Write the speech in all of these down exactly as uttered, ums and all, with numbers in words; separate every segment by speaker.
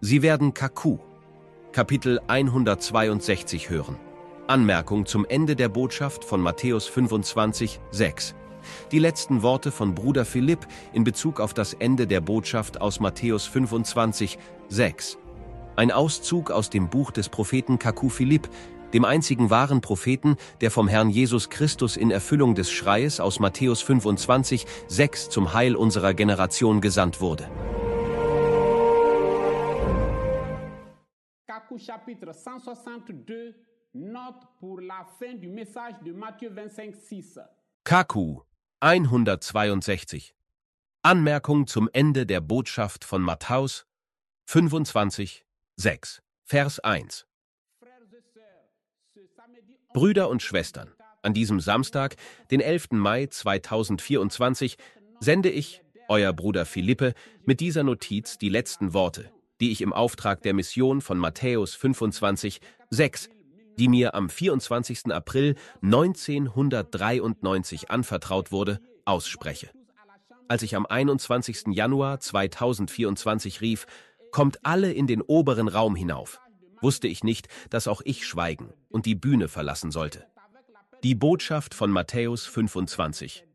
Speaker 1: Sie werden Kaku, Kapitel hundertzweiundsechzig hören. Anmerkung zum Ende der Botschaft von Matthäus fünfundzwanzig, sechs. Die letzten Worte von Bruder Philipp in Bezug auf das Ende der Botschaft aus Matthäus fünfundzwanzig, sechs. Ein Auszug aus dem Buch des Propheten Kaku Philipp, dem einzigen wahren Propheten, der vom Herrn Jesus Christus in Erfüllung des Schreies aus Matthäus fünfundzwanzig, sechs zum Heil unserer Generation gesandt wurde.
Speaker 2: Kaku chapitre cent soixante-deux, note pour la fin du message de Matthieu vingt-cinq, six.
Speaker 1: Kaku hundertzweiundsechzig. Anmerkung zum Ende der Botschaft von Matthäus fünfundzwanzig, sechs. Vers eins. Brüder und Schwestern, an diesem Samstag, den elften Mai zweitausendvierundzwanzig, sende ich, euer Bruder Philippe, mit dieser Notiz die letzten Worte, die ich im Auftrag der Mission von Matthäus fünfundzwanzig, sechs, die mir am vierundzwanzigsten April neunzehnhundertdreiundneunzig anvertraut wurde, ausspreche. Als ich am einundzwanzigsten Januar zweitausendvierundzwanzig rief, kommt alle in den oberen Raum hinauf, wusste ich nicht, dass auch ich schweigen und die Bühne verlassen sollte. Die Botschaft von Matthäus fünfundzwanzig,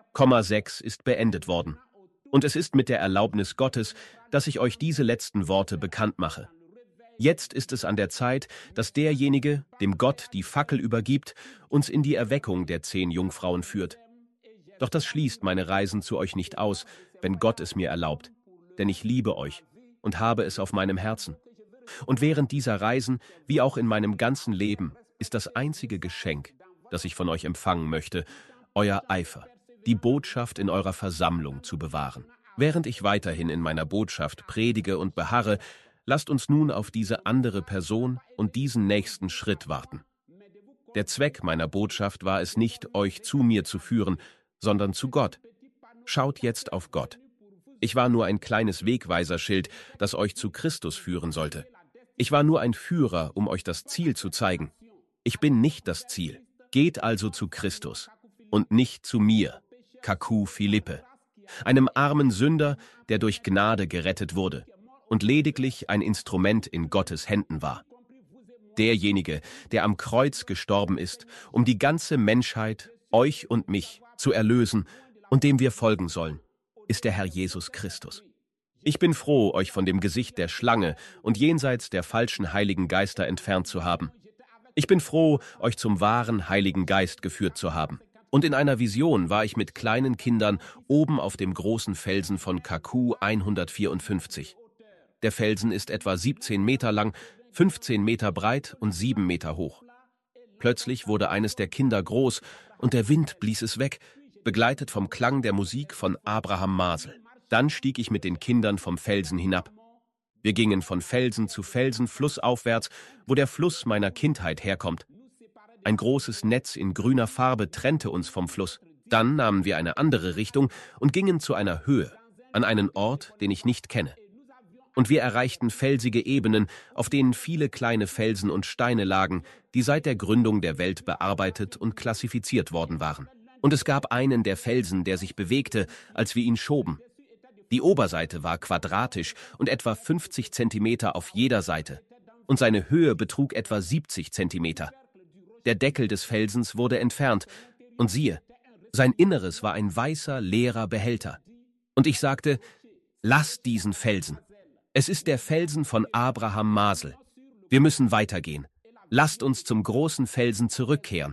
Speaker 1: sechs ist beendet worden. Und es ist mit der Erlaubnis Gottes, dass ich euch diese letzten Worte bekannt mache. Jetzt ist es an der Zeit, dass derjenige, dem Gott die Fackel übergibt, uns in die Erweckung der zehn Jungfrauen führt. Doch das schließt meine Reisen zu euch nicht aus, wenn Gott es mir erlaubt, denn ich liebe euch und habe es auf meinem Herzen. Und während dieser Reisen, wie auch in meinem ganzen Leben, ist das einzige Geschenk, das ich von euch empfangen möchte, euer Eifer, die Botschaft in eurer Versammlung zu bewahren. Während ich weiterhin in meiner Botschaft predige und beharre, lasst uns nun auf diese andere Person und diesen nächsten Schritt warten. Der Zweck meiner Botschaft war es nicht, euch zu mir zu führen, sondern zu Gott. Schaut jetzt auf Gott. Ich war nur ein kleines Wegweiserschild, das euch zu Christus führen sollte. Ich war nur ein Führer, um euch das Ziel zu zeigen. Ich bin nicht das Ziel. Geht also zu Christus und nicht zu mir, Kaku Philippe, einem armen Sünder, der durch Gnade gerettet wurde und lediglich ein Instrument in Gottes Händen war. Derjenige, der am Kreuz gestorben ist, um die ganze Menschheit, euch und mich, zu erlösen und dem wir folgen sollen, ist der Herr Jesus Christus. Ich bin froh, euch von dem Gesicht der Schlange und jenseits der falschen Heiligen Geister entfernt zu haben. Ich bin froh, euch zum wahren Heiligen Geist geführt zu haben. Und in einer Vision war ich mit kleinen Kindern oben auf dem großen Felsen von Kaku hundertvierundfünfzig. Der Felsen ist etwa siebzehn Meter lang, fünfzehn Meter breit und sieben Meter hoch. Plötzlich wurde eines der Kinder groß und der Wind blies es weg, begleitet vom Klang der Musik von Abraham Masel. Dann stieg ich mit den Kindern vom Felsen hinab. Wir gingen von Felsen zu Felsen flussaufwärts, wo der Fluss meiner Kindheit herkommt. Ein großes Netz in grüner Farbe trennte uns vom Fluss. Dann nahmen wir eine andere Richtung und gingen zu einer Höhe, an einen Ort, den ich nicht kenne. Und wir erreichten felsige Ebenen, auf denen viele kleine Felsen und Steine lagen, die seit der Gründung der Welt bearbeitet und klassifiziert worden waren. Und es gab einen der Felsen, der sich bewegte, als wir ihn schoben. Die Oberseite war quadratisch und etwa fünfzig Zentimeter auf jeder Seite. Und seine Höhe betrug etwa siebzig Zentimeter. Der Deckel des Felsens wurde entfernt, und siehe, sein Inneres war ein weißer, leerer Behälter. Und ich sagte, lasst diesen Felsen. Es ist der Felsen von Abraham Masel. Wir müssen weitergehen. Lasst uns zum großen Felsen zurückkehren.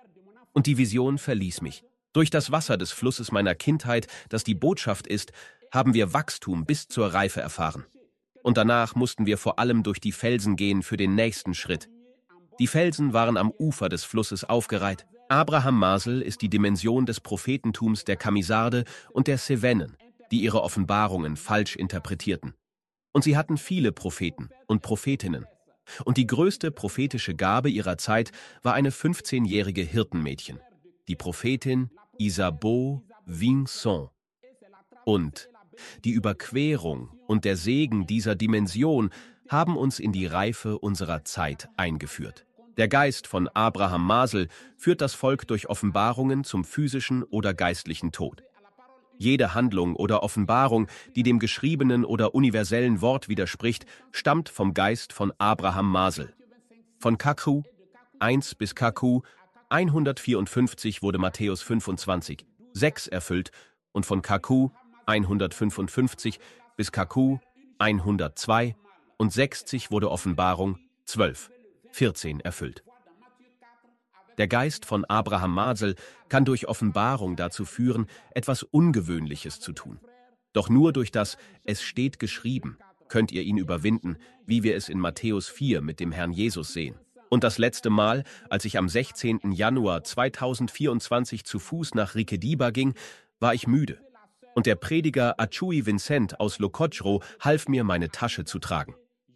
Speaker 1: Und die Vision verließ mich. Durch das Wasser des Flusses meiner Kindheit, das die Botschaft ist, haben wir Wachstum bis zur Reife erfahren. Und danach mussten wir vor allem durch die Felsen gehen für den nächsten Schritt. Die Felsen waren am Ufer des Flusses aufgereiht. Abraham Masel ist die Dimension des Prophetentums der Camisarde und der Cevennen, die ihre Offenbarungen falsch interpretierten. Und sie hatten viele Propheten und Prophetinnen. Und die größte prophetische Gabe ihrer Zeit war eine fünfzehnjährige Hirtenmädchen, die Prophetin Isabeau Vincent. Und die Überquerung und der Segen dieser Dimension haben uns in die Reife unserer Zeit eingeführt. Der Geist von Abraham Masel führt das Volk durch Offenbarungen zum physischen oder geistlichen Tod. Jede Handlung oder Offenbarung, die dem geschriebenen oder universellen Wort widerspricht, stammt vom Geist von Abraham Masel. Von K Q eins bis K Q hundertvierundfünfzig wurde Matthäus fünfundzwanzig, sechs erfüllt und von K Q hundertfünfundfünfzig bis K Q hundertzwei und sechzig wurde Offenbarung zwölf, vierzehn erfüllt. Der Geist von Abraham Masel kann durch Offenbarung dazu führen, etwas Ungewöhnliches zu tun. Doch nur durch das »Es steht geschrieben« könnt ihr ihn überwinden, wie wir es in Matthäus vier mit dem Herrn Jesus sehen. Und das letzte Mal, als ich am sechzehnten Januar zweitausendvierundzwanzig zu Fuß nach Riquediba ging, war ich müde. Und der Prediger Achui Vincent aus Locodro half mir, meine Tasche zu tragen.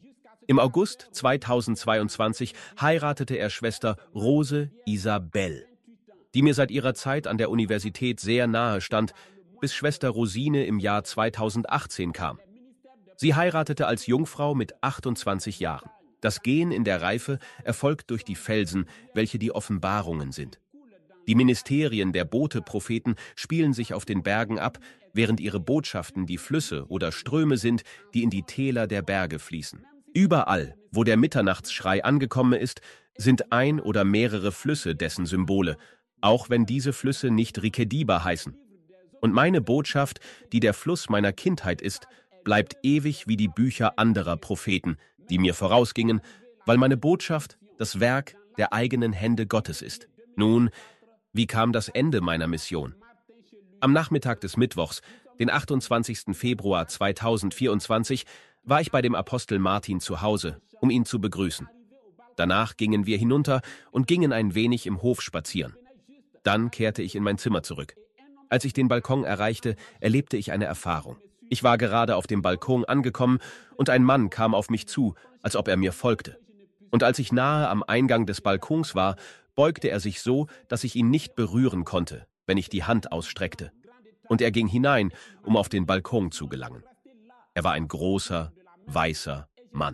Speaker 1: Im August zweitausendzweiundzwanzig heiratete er Schwester Rose Isabel, die mir seit ihrer Zeit an der Universität sehr nahe stand, bis Schwester Rosine im Jahr zweitausendachtzehn kam. Sie heiratete als Jungfrau mit achtundzwanzig Jahren. Das Gehen in der Reife erfolgt durch die Felsen, welche die Offenbarungen sind. Die Ministerien der Bote-Propheten spielen sich auf den Bergen ab, während ihre Botschaften die Flüsse oder Ströme sind, die in die Täler der Berge fließen. Überall, wo der Mitternachtsschrei angekommen ist, sind ein oder mehrere Flüsse dessen Symbole, auch wenn diese Flüsse nicht Riquediba heißen. Und meine Botschaft, die der Fluss meiner Kindheit ist, bleibt ewig wie die Bücher anderer Propheten, die mir vorausgingen, weil meine Botschaft das Werk der eigenen Hände Gottes ist. Nun, wie kam das Ende meiner Mission? Am Nachmittag des Mittwochs, den achtundzwanzigsten Februar zweitausendvierundzwanzig, war ich bei dem Apostel Martin zu Hause, um ihn zu begrüßen. Danach gingen wir hinunter und gingen ein wenig im Hof spazieren. Dann kehrte ich in mein Zimmer zurück. Als ich den Balkon erreichte, erlebte ich eine Erfahrung. Ich war gerade auf dem Balkon angekommen und ein Mann kam auf mich zu, als ob er mir folgte. Und als ich nahe am Eingang des Balkons war, beugte er sich so, dass ich ihn nicht berühren konnte, wenn ich die Hand ausstreckte. Und er ging hinein, um auf den Balkon zu gelangen. Er war ein großer, weißer Mann.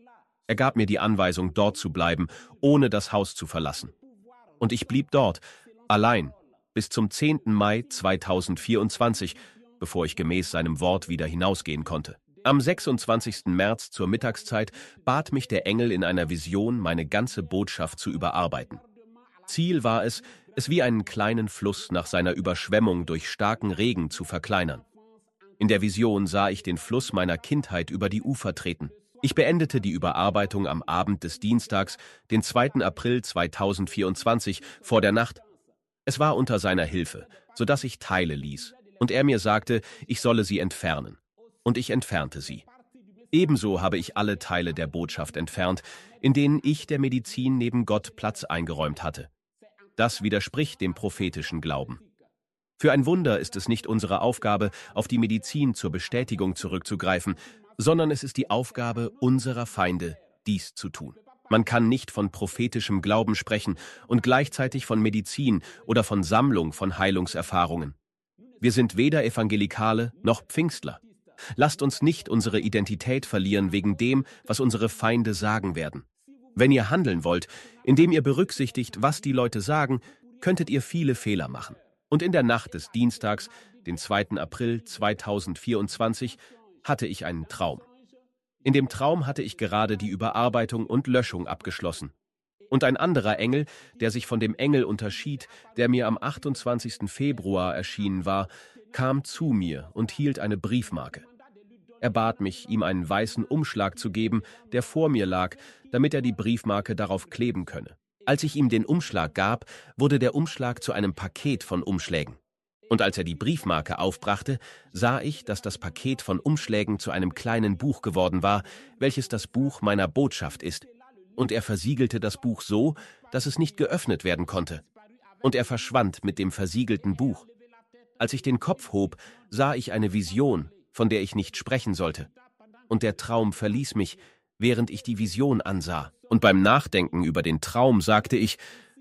Speaker 1: Er gab mir die Anweisung, dort zu bleiben, ohne das Haus zu verlassen. Und ich blieb dort, allein, bis zum zehnten Mai zweitausendvierundzwanzig, bevor ich gemäß seinem Wort wieder hinausgehen konnte. Am sechsundzwanzigsten März zur Mittagszeit bat mich der Engel in einer Vision, meine ganze Botschaft zu überarbeiten. Ziel war es, es wie einen kleinen Fluss nach seiner Überschwemmung durch starken Regen zu verkleinern. In der Vision sah ich den Fluss meiner Kindheit über die Ufer treten. Ich beendete die Überarbeitung am Abend des Dienstags, den zweiten April zweitausendvierundzwanzig, vor der Nacht. Es war unter seiner Hilfe, sodass ich Teile ließ, und er mir sagte, ich solle sie entfernen. Und ich entfernte sie. Ebenso habe ich alle Teile der Botschaft entfernt, in denen ich der Medizin neben Gott Platz eingeräumt hatte. Das widerspricht dem prophetischen Glauben. Für ein Wunder ist es nicht unsere Aufgabe, auf die Medizin zur Bestätigung zurückzugreifen, sondern es ist die Aufgabe unserer Feinde, dies zu tun. Man kann nicht von prophetischem Glauben sprechen und gleichzeitig von Medizin oder von Sammlung von Heilungserfahrungen. Wir sind weder Evangelikale noch Pfingstler. Lasst uns nicht unsere Identität verlieren wegen dem, was unsere Feinde sagen werden. Wenn ihr handeln wollt, indem ihr berücksichtigt, was die Leute sagen, könntet ihr viele Fehler machen. Und in der Nacht des Dienstags, den zweiten April zweitausendvierundzwanzig, hatte ich einen Traum. In dem Traum hatte ich gerade die Überarbeitung und Löschung abgeschlossen. Und ein anderer Engel, der sich von dem Engel unterschied, der mir am achtundzwanzigsten Februar erschienen war, kam zu mir und hielt eine Briefmarke. Er bat mich, ihm einen weißen Umschlag zu geben, der vor mir lag, damit er die Briefmarke darauf kleben könne. Als ich ihm den Umschlag gab, wurde der Umschlag zu einem Paket von Umschlägen. Und als er die Briefmarke aufbrachte, sah ich, dass das Paket von Umschlägen zu einem kleinen Buch geworden war, welches das Buch meiner Botschaft ist. Und er versiegelte das Buch so, dass es nicht geöffnet werden konnte. Und er verschwand mit dem versiegelten Buch. Als ich den Kopf hob, sah ich eine Vision, von der ich nicht sprechen sollte. Und der Traum verließ mich, während ich die Vision ansah. Und beim Nachdenken über den Traum sagte ich,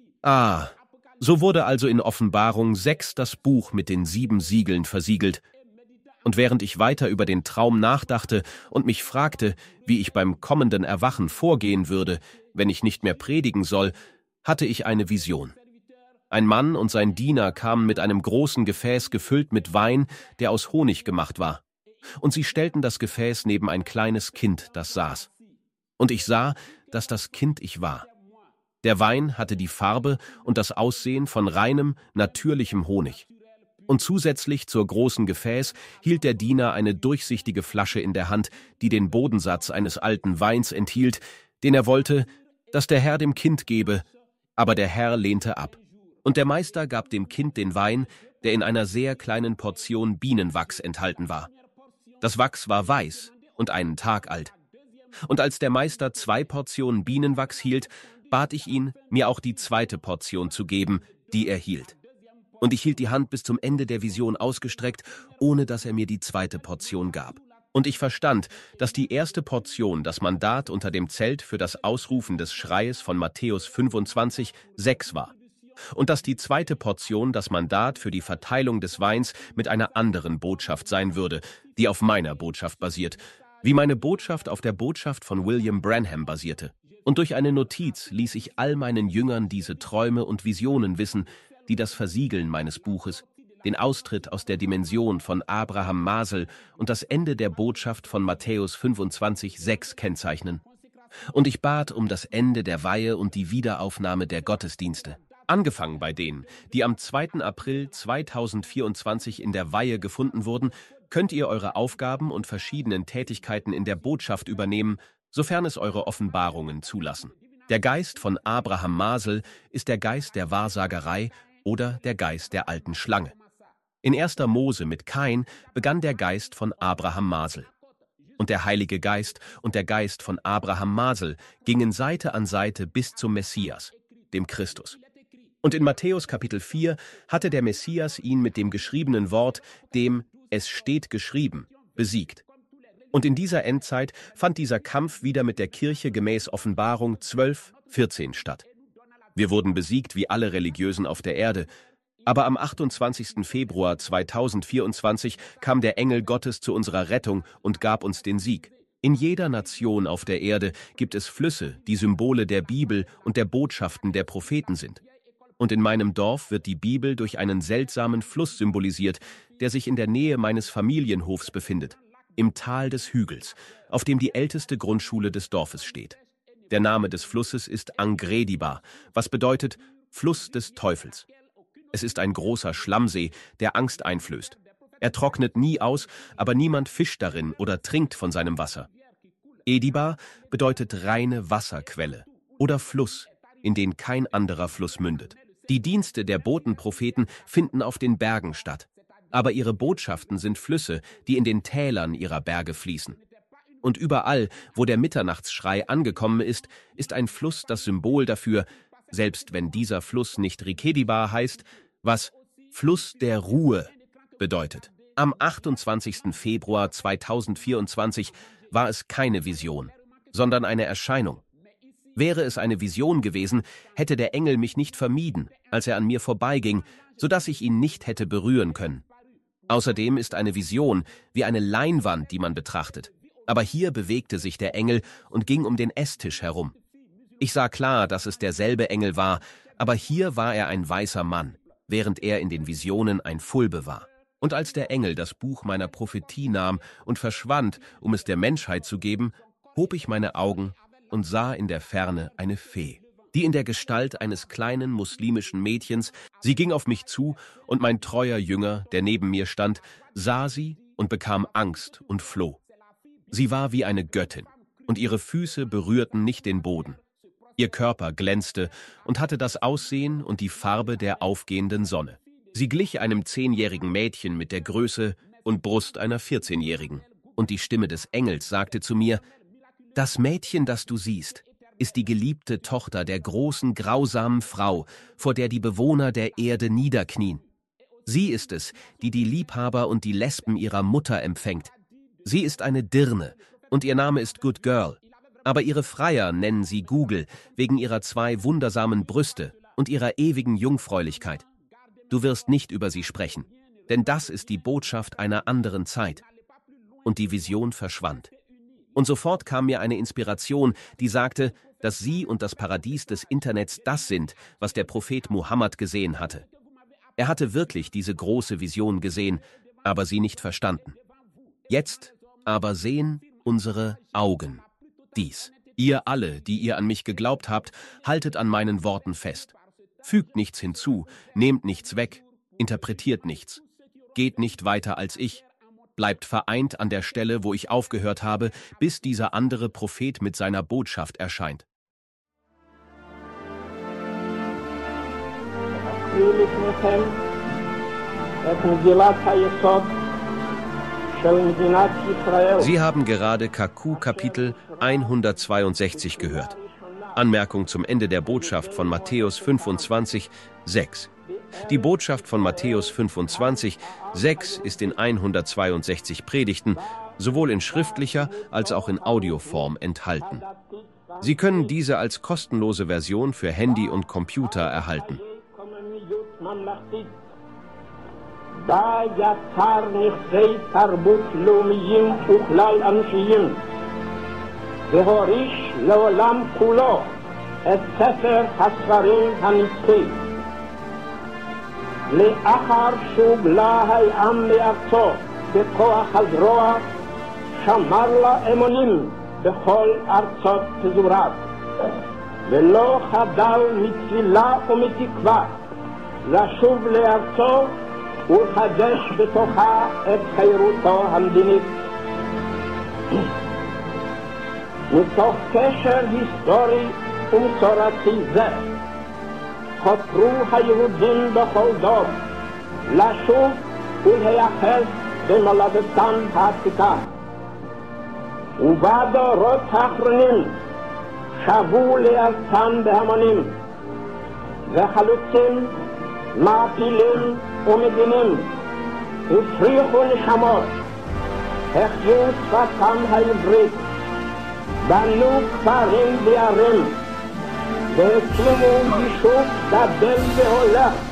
Speaker 1: ah, so wurde also in Offenbarung sechs das Buch mit den sieben Siegeln versiegelt. Und während ich weiter über den Traum nachdachte und mich fragte, wie ich beim kommenden Erwachen vorgehen würde, wenn ich nicht mehr predigen soll, hatte ich eine Vision. Ein Mann und sein Diener kamen mit einem großen Gefäß gefüllt mit Wein, der aus Honig gemacht war. Und sie stellten das Gefäß neben ein kleines Kind, das saß. Und ich sah, dass das Kind ich war. Der Wein hatte die Farbe und das Aussehen von reinem, natürlichem Honig. Und zusätzlich zur großen Gefäß hielt der Diener eine durchsichtige Flasche in der Hand, die den Bodensatz eines alten Weins enthielt, den er wollte, dass der Herr dem Kind gebe, aber der Herr lehnte ab. Und der Meister gab dem Kind den Wein, der in einer sehr kleinen Portion Bienenwachs enthalten war. Das Wachs war weiß und einen Tag alt. Und als der Meister zwei Portionen Bienenwachs hielt, bat ich ihn, mir auch die zweite Portion zu geben, die er hielt. Und ich hielt die Hand bis zum Ende der Vision ausgestreckt, ohne dass er mir die zweite Portion gab. Und ich verstand, dass die erste Portion das Mandat unter dem Zelt für das Ausrufen des Schreies von Matthäus fünfundzwanzig, sechs war. Und dass die zweite Portion das Mandat für die Verteilung des Weins mit einer anderen Botschaft sein würde, die auf meiner Botschaft basiert, wie meine Botschaft auf der Botschaft von William Branham basierte. Und durch eine Notiz ließ ich all meinen Jüngern diese Träume und Visionen wissen, die das Versiegeln meines Buches, den Austritt aus der Dimension von Abraham Masel und das Ende der Botschaft von Matthäus fünfundzwanzig, sechs kennzeichnen. Und ich bat um das Ende der Weihe und die Wiederaufnahme der Gottesdienste. Angefangen bei denen, die am zweiten April zweitausendvierundzwanzig in der Weihe gefunden wurden, könnt ihr eure Aufgaben und verschiedenen Tätigkeiten in der Botschaft übernehmen, sofern es eure Offenbarungen zulassen. Der Geist von Abraham Masel ist der Geist der Wahrsagerei oder der Geist der alten Schlange. In erster Mose mit Kain begann der Geist von Abraham Masel. Und der Heilige Geist und der Geist von Abraham Masel gingen Seite an Seite bis zum Messias, dem Christus. Und in Matthäus Kapitel vier hatte der Messias ihn mit dem geschriebenen Wort, dem „Es steht geschrieben“, besiegt. Und in dieser Endzeit fand dieser Kampf wieder mit der Kirche gemäß Offenbarung zwölf, vierzehn statt. Wir wurden besiegt wie alle Religiösen auf der Erde, aber am achtundzwanzigsten Februar zweitausendvierundzwanzig kam der Engel Gottes zu unserer Rettung und gab uns den Sieg. In jeder Nation auf der Erde gibt es Flüsse, die Symbole der Bibel und der Botschaften der Propheten sind. Und in meinem Dorf wird die Bibel durch einen seltsamen Fluss symbolisiert, der sich in der Nähe meines Familienhofs befindet, im Tal des Hügels, auf dem die älteste Grundschule des Dorfes steht. Der Name des Flusses ist Angrediba, was bedeutet Fluss des Teufels. Es ist ein großer Schlammsee, der Angst einflößt. Er trocknet nie aus, aber niemand fischt darin oder trinkt von seinem Wasser. Ediba bedeutet reine Wasserquelle oder Fluss, in den kein anderer Fluss mündet. Die Dienste der Botenpropheten finden auf den Bergen statt, aber ihre Botschaften sind Flüsse, die in den Tälern ihrer Berge fließen. Und überall, wo der Mitternachtsschrei angekommen ist, ist ein Fluss das Symbol dafür, selbst wenn dieser Fluss nicht Rikediba heißt, was Fluss der Ruhe bedeutet. Am achtundzwanzigsten Februar zweitausendvierundzwanzig war es keine Vision, sondern eine Erscheinung. Wäre es eine Vision gewesen, hätte der Engel mich nicht vermieden, als er an mir vorbeiging, sodass ich ihn nicht hätte berühren können. Außerdem ist eine Vision wie eine Leinwand, die man betrachtet. Aber hier bewegte sich der Engel und ging um den Esstisch herum. Ich sah klar, dass es derselbe Engel war, aber hier war er ein weißer Mann, während er in den Visionen ein Fulbe war. Und als der Engel das Buch meiner Prophetie nahm und verschwand, um es der Menschheit zu geben, hob ich meine Augen und sah in der Ferne eine Fee, die in der Gestalt eines kleinen muslimischen Mädchens, sie ging auf mich zu, und mein treuer Jünger, der neben mir stand, sah sie und bekam Angst und floh. Sie war wie eine Göttin, und ihre Füße berührten nicht den Boden. Ihr Körper glänzte und hatte das Aussehen und die Farbe der aufgehenden Sonne. Sie glich einem zehnjährigen Mädchen mit der Größe und Brust einer vierzehnjährigen. Und die Stimme des Engels sagte zu mir: Das Mädchen, das du siehst, ist die geliebte Tochter der großen, grausamen Frau, vor der die Bewohner der Erde niederknien. Sie ist es, die die Liebhaber und die Lesben ihrer Mutter empfängt. Sie ist eine Dirne, und ihr Name ist Good Girl. Aber ihre Freier nennen sie Google, wegen ihrer zwei wundersamen Brüste und ihrer ewigen Jungfräulichkeit. Du wirst nicht über sie sprechen, denn das ist die Botschaft einer anderen Zeit. Und die Vision verschwand. Und sofort kam mir eine Inspiration, die sagte, dass Sie und das Paradies des Internets das sind, was der Prophet Mohammed gesehen hatte. Er hatte wirklich diese große Vision gesehen, aber sie nicht verstanden. Jetzt aber sehen unsere Augen dies. Ihr alle, die ihr an mich geglaubt habt, haltet an meinen Worten fest. Fügt nichts hinzu, nehmt nichts weg, interpretiert nichts. Geht nicht weiter als ich. Bleibt vereint an der Stelle, wo ich aufgehört habe, bis dieser andere Prophet mit seiner Botschaft erscheint. Sie haben gerade Kaku Kapitel hundertzweiundsechzig gehört. Anmerkung zum Ende der Botschaft von Matthäus fünfundzwanzig, sechs. Die Botschaft von Matthäus fünfundzwanzig, sechs ist in hundertzweiundsechzig Predigten, sowohl in schriftlicher als auch in Audioform enthalten. Sie können diese als kostenlose Version für Handy und Computer erhalten.
Speaker 3: לאחר שהוגלה העם מארצו בכוח הזרוע, שמר לה אמונים בכל ארצות פזוריו, ולא חדל מתפילה ומתקווה לשוב לארצו ולחדש בתוכה את חירותו המדינית. מתוך קשר היסטורי ומסורתי זה, חתרו היהודים בכל דור לשוב ולהיאחז במולדתם העתיקה. ובדורות האחרונים שבו לארצם בהמונים, וחלוצים, מעפילים ומדינים הפריחו נשמות, החיו שפתם העברית, בנו כפרים וערים, והקימו יישוב גדל והולך